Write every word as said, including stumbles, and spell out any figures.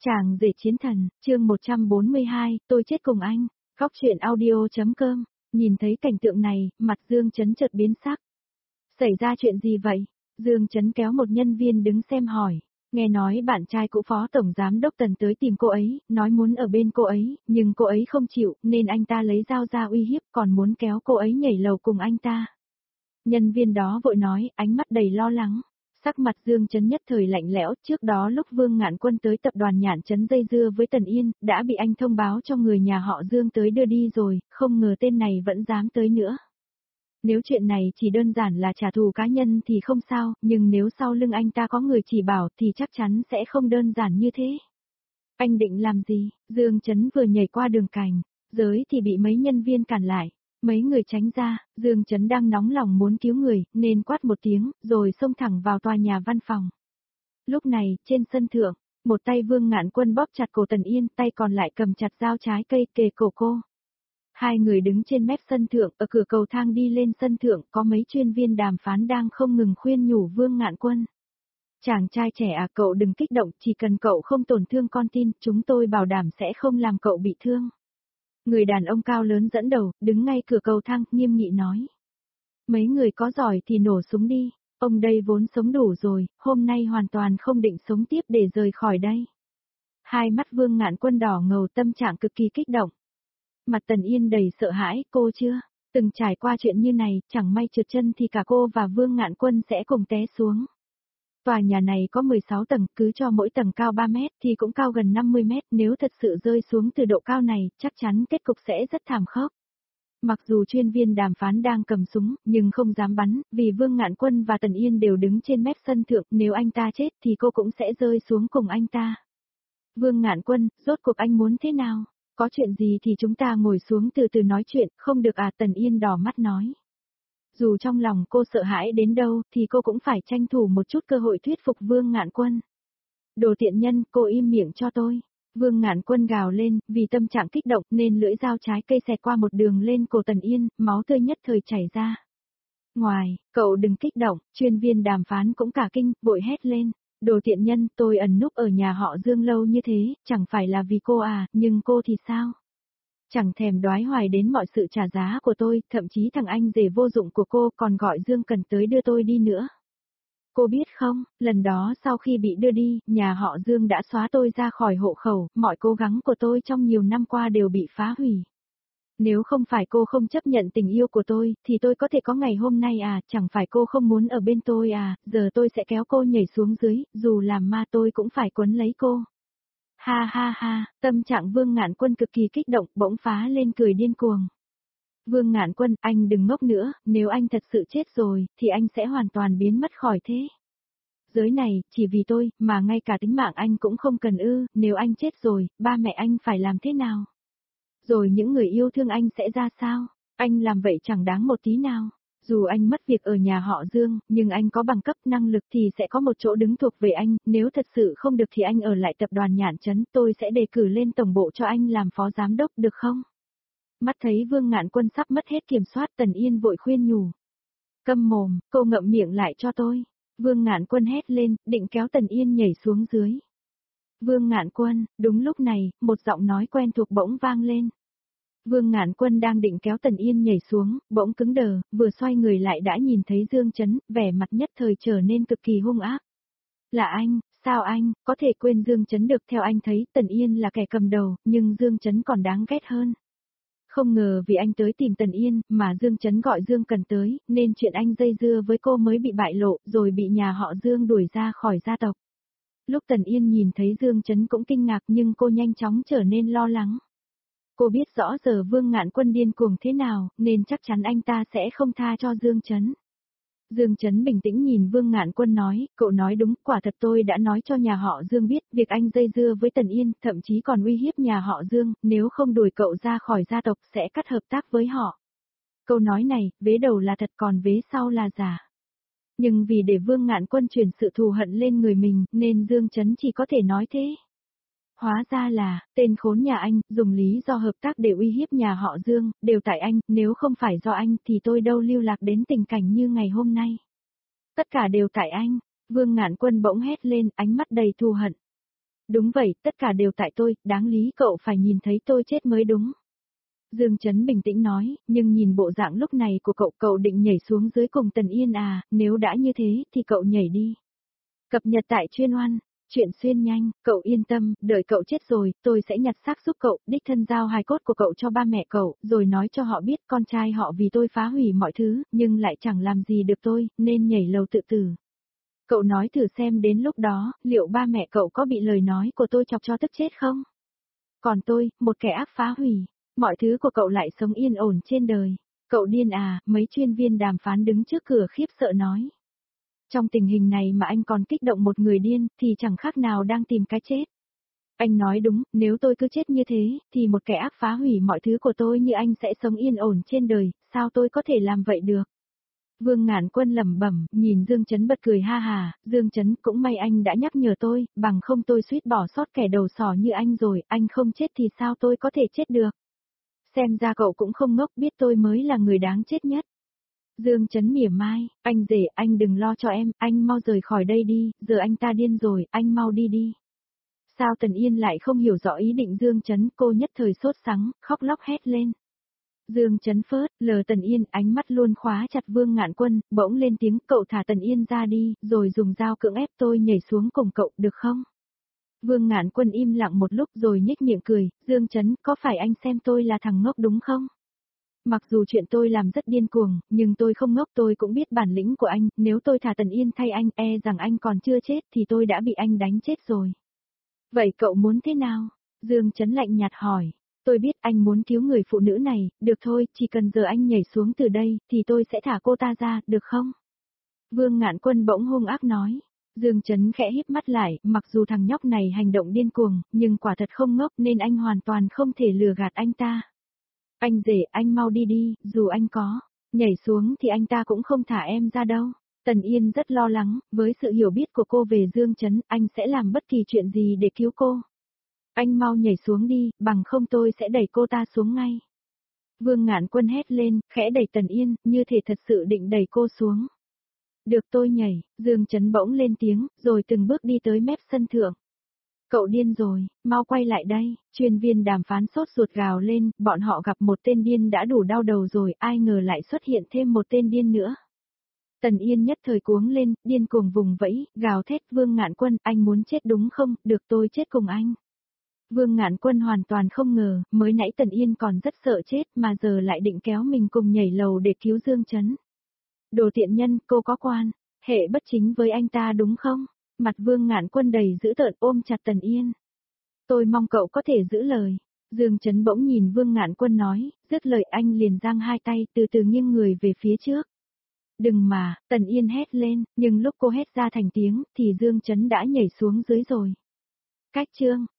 Chàng rể chiến thần, chương một trăm bốn mươi hai, tôi chết cùng anh. Góc truyện audio.com. Nhìn thấy cảnh tượng này, mặt Dương Chấn chợt biến sắc. Xảy ra chuyện gì vậy? Dương Chấn kéo một nhân viên đứng xem hỏi. Nghe nói bạn trai cũ phó tổng giám đốc Tần tới tìm cô ấy, nói muốn ở bên cô ấy, nhưng cô ấy không chịu, nên anh ta lấy dao ra uy hiếp, còn muốn kéo cô ấy nhảy lầu cùng anh ta. Nhân viên đó vội nói, ánh mắt đầy lo lắng. Sắc mặt Dương Chấn nhất thời lạnh lẽo, trước đó lúc Vương Ngạn Quân tới tập đoàn Nhạn Chấn dây dưa với Tần Yên, đã bị anh thông báo cho người nhà họ Dương tới đưa đi rồi, không ngờ tên này vẫn dám tới nữa. Nếu chuyện này chỉ đơn giản là trả thù cá nhân thì không sao, nhưng nếu sau lưng anh ta có người chỉ bảo thì chắc chắn sẽ không đơn giản như thế. Anh định làm gì? Dương Chấn vừa nhảy qua đường cành, giới thì bị mấy nhân viên cản lại. Mấy người tránh ra, Dương Chấn đang nóng lòng muốn cứu người, nên quát một tiếng, rồi xông thẳng vào tòa nhà văn phòng. Lúc này, trên sân thượng, một tay Vương Ngạn Quân bóp chặt cổ Tần Yên, tay còn lại cầm chặt dao trái cây kề cổ cô. Hai người đứng trên mép sân thượng, ở cửa cầu thang đi lên sân thượng, có mấy chuyên viên đàm phán đang không ngừng khuyên nhủ Vương Ngạn Quân. Chàng trai trẻ à, cậu đừng kích động, chỉ cần cậu không tổn thương con tin, chúng tôi bảo đảm sẽ không làm cậu bị thương. Người đàn ông cao lớn dẫn đầu, đứng ngay cửa cầu thang, nghiêm nghị nói. Mấy người có giỏi thì nổ súng đi, ông đây vốn sống đủ rồi, hôm nay hoàn toàn không định sống tiếp để rời khỏi đây. Hai mắt Vương Ngạn Quân đỏ ngầu, tâm trạng cực kỳ kích động. Mặt Tần Yên đầy sợ hãi, cô chưa từng trải qua chuyện như này, chẳng may trượt chân thì cả cô và Vương Ngạn Quân sẽ cùng té xuống. Tòa nhà này có mười sáu tầng, cứ cho mỗi tầng cao ba mét thì cũng cao gần năm mươi mét, nếu thật sự rơi xuống từ độ cao này, chắc chắn kết cục sẽ rất thảm khốc. Mặc dù chuyên viên đàm phán đang cầm súng, nhưng không dám bắn, vì Vương Ngạn Quân và Tần Yên đều đứng trên mép sân thượng, nếu anh ta chết thì cô cũng sẽ rơi xuống cùng anh ta. Vương Ngạn Quân, rốt cuộc anh muốn thế nào? Có chuyện gì thì chúng ta ngồi xuống từ từ nói chuyện, không được à? Tần Yên đỏ mắt nói. Dù trong lòng cô sợ hãi đến đâu, thì cô cũng phải tranh thủ một chút cơ hội thuyết phục Vương Ngạn Quân. Đồ tiện nhân, cô im miệng cho tôi. Vương Ngạn Quân gào lên, vì tâm trạng kích động nên lưỡi dao trái cây xẹt qua một đường lên cổ Tần Yên, máu tươi nhất thời chảy ra. Ngoài, cậu đừng kích động, chuyên viên đàm phán cũng cả kinh, vội hét lên. Đồ tiện nhân, tôi ẩn núp ở nhà họ Dương lâu như thế, chẳng phải là vì cô à, nhưng cô thì sao? Chẳng thèm đoái hoài đến mọi sự trả giá của tôi, thậm chí thằng anh rể vô dụng của cô còn gọi Dương Cần tới đưa tôi đi nữa. Cô biết không, lần đó sau khi bị đưa đi, nhà họ Dương đã xóa tôi ra khỏi hộ khẩu, mọi cố gắng của tôi trong nhiều năm qua đều bị phá hủy. Nếu không phải cô không chấp nhận tình yêu của tôi, thì tôi có thể có ngày hôm nay à, chẳng phải cô không muốn ở bên tôi à, giờ tôi sẽ kéo cô nhảy xuống dưới, dù làm ma tôi cũng phải quấn lấy cô. Ha ha ha, tâm trạng Vương Ngạn Quân cực kỳ kích động, bỗng phá lên cười điên cuồng. Vương Ngạn Quân, anh đừng ngốc nữa, nếu anh thật sự chết rồi, thì anh sẽ hoàn toàn biến mất khỏi thế giới này, chỉ vì tôi, mà ngay cả tính mạng anh cũng không cần ư, nếu anh chết rồi, ba mẹ anh phải làm thế nào? Rồi những người yêu thương anh sẽ ra sao? Anh làm vậy chẳng đáng một tí nào. Dù anh mất việc ở nhà họ Dương, nhưng anh có bằng cấp năng lực thì sẽ có một chỗ đứng thuộc về anh, nếu thật sự không được thì anh ở lại tập đoàn Nhạn Chấn, tôi sẽ đề cử lên tổng bộ cho anh làm phó giám đốc được không? Mắt thấy Vương Ngạn Quân sắp mất hết kiểm soát, Tần Yên vội khuyên nhủ. Câm mồm, cô ngậm miệng lại cho tôi. Vương Ngạn Quân hét lên, định kéo Tần Yên nhảy xuống dưới. Vương Ngạn Quân, đúng lúc này, một giọng nói quen thuộc bỗng vang lên. Vương Ngạn Quân đang định kéo Tần Yên nhảy xuống, bỗng cứng đờ, vừa xoay người lại đã nhìn thấy Dương Chấn, vẻ mặt nhất thời trở nên cực kỳ hung ác. Là anh, sao anh, có thể quên Dương Chấn được? Theo anh thấy, Tần Yên là kẻ cầm đầu, nhưng Dương Chấn còn đáng ghét hơn. Không ngờ vì anh tới tìm Tần Yên, mà Dương Chấn gọi Dương Cần tới, nên chuyện anh dây dưa với cô mới bị bại lộ, rồi bị nhà họ Dương đuổi ra khỏi gia tộc. Lúc Tần Yên nhìn thấy Dương Chấn cũng kinh ngạc, nhưng cô nhanh chóng trở nên lo lắng. Cô biết rõ giờ Vương Ngạn Quân điên cuồng thế nào, nên chắc chắn anh ta sẽ không tha cho Dương Chấn. Dương Chấn bình tĩnh nhìn Vương Ngạn Quân nói, cậu nói đúng, quả thật tôi đã nói cho nhà họ Dương biết, việc anh dây dưa với Tần Yên, thậm chí còn uy hiếp nhà họ Dương, nếu không đuổi cậu ra khỏi gia tộc sẽ cắt hợp tác với họ. Câu nói này, vế đầu là thật còn vế sau là giả. Nhưng vì để Vương Ngạn Quân chuyển sự thù hận lên người mình, nên Dương Chấn chỉ có thể nói thế. Hóa ra là, tên khốn nhà anh, dùng lý do hợp tác để uy hiếp nhà họ Dương, đều tại anh, nếu không phải do anh thì tôi đâu lưu lạc đến tình cảnh như ngày hôm nay. Tất cả đều tại anh, Vương Ngạn Quân bỗng hét lên, ánh mắt đầy thù hận. Đúng vậy, tất cả đều tại tôi, đáng lý cậu phải nhìn thấy tôi chết mới đúng. Dương Chấn bình tĩnh nói, nhưng nhìn bộ dạng lúc này của cậu, cậu định nhảy xuống dưới cùng Tần Yên à, nếu đã như thế thì cậu nhảy đi. Cập nhật tại chuyên oan, chuyện xuyên nhanh, cậu yên tâm, đợi cậu chết rồi, tôi sẽ nhặt xác giúp cậu, đích thân giao hài cốt của cậu cho ba mẹ cậu, rồi nói cho họ biết con trai họ vì tôi phá hủy mọi thứ, nhưng lại chẳng làm gì được tôi, nên nhảy lầu tự tử. Cậu nói thử xem đến lúc đó, liệu ba mẹ cậu có bị lời nói của tôi chọc cho tức chết không? Còn tôi, một kẻ ác phá hủy, mọi thứ của cậu lại sống yên ổn trên đời. Cậu điên à, mấy chuyên viên đàm phán đứng trước cửa khiếp sợ nói. Trong tình hình này mà anh còn kích động một người điên, thì chẳng khác nào đang tìm cái chết. Anh nói đúng, nếu tôi cứ chết như thế, thì một kẻ ác phá hủy mọi thứ của tôi như anh sẽ sống yên ổn trên đời, sao tôi có thể làm vậy được? Vương Ngạn Quân lẩm bẩm, nhìn Dương Chấn bật cười ha hà, Dương Chấn cũng may anh đã nhắc nhở tôi, bằng không tôi suýt bỏ sót kẻ đầu sỏ như anh rồi, anh không chết thì sao tôi có thể chết được? Xem ra cậu cũng không ngốc, biết tôi mới là người đáng chết nhất. Dương Chấn mỉa mai, anh rể, anh đừng lo cho em, anh mau rời khỏi đây đi, giờ anh ta điên rồi, anh mau đi đi. Sao Tần Yên lại không hiểu rõ ý định Dương Chấn, cô nhất thời sốt sắng, khóc lóc hét lên. Dương Chấn phớt, lờ Tần Yên, ánh mắt luôn khóa chặt Vương Ngạn Quân, bỗng lên tiếng, cậu thả Tần Yên ra đi, rồi dùng dao cưỡng ép tôi nhảy xuống cùng cậu, được không? Vương Ngạn Quân im lặng một lúc rồi nhếch miệng cười, Dương Chấn, có phải anh xem tôi là thằng ngốc đúng không? Mặc dù chuyện tôi làm rất điên cuồng, nhưng tôi không ngốc, tôi cũng biết bản lĩnh của anh, nếu tôi thả Tần Yên thay anh, e rằng anh còn chưa chết thì tôi đã bị anh đánh chết rồi. Vậy cậu muốn thế nào? Dương Chấn lạnh nhạt hỏi. Tôi biết anh muốn cứu người phụ nữ này, được thôi, chỉ cần giờ anh nhảy xuống từ đây, thì tôi sẽ thả cô ta ra, được không? Vương Ngạn Quân bỗng hung ác nói. Dương Chấn khẽ híp mắt lại, mặc dù thằng nhóc này hành động điên cuồng, nhưng quả thật không ngốc nên anh hoàn toàn không thể lừa gạt anh ta. Anh rể, anh mau đi đi, dù anh có nhảy xuống thì anh ta cũng không thả em ra đâu. Tần Yên rất lo lắng, với sự hiểu biết của cô về Dương Chấn, anh sẽ làm bất kỳ chuyện gì để cứu cô. Anh mau nhảy xuống đi, bằng không tôi sẽ đẩy cô ta xuống ngay. Vương Ngạn Quân hét lên, khẽ đẩy Tần Yên, như thể thật sự định đẩy cô xuống. Được tôi nhảy, Dương Chấn bỗng lên tiếng, rồi từng bước đi tới mép sân thượng. Cậu điên rồi, mau quay lại đây, chuyên viên đàm phán sốt ruột gào lên, bọn họ gặp một tên điên đã đủ đau đầu rồi, ai ngờ lại xuất hiện thêm một tên điên nữa. Tần Yên nhất thời cuống lên, điên cuồng vùng vẫy, gào thét, Vương Ngạn Quân, anh muốn chết đúng không, được tôi chết cùng anh. Vương Ngạn Quân hoàn toàn không ngờ, mới nãy Tần Yên còn rất sợ chết mà giờ lại định kéo mình cùng nhảy lầu để cứu Dương Chấn. Đồ tiện nhân, cô có quan hệ bất chính với anh ta đúng không? Mặt Vương Ngạn Quân đầy dữ tợn ôm chặt Tần Yên. Tôi mong cậu có thể giữ lời. Dương Chấn bỗng nhìn Vương Ngạn Quân nói, dứt lời anh liền giang hai tay từ từ nghiêng người về phía trước. Đừng mà, Tần Yên hét lên, nhưng lúc cô hét ra thành tiếng thì Dương Chấn đã nhảy xuống dưới rồi. Cách chương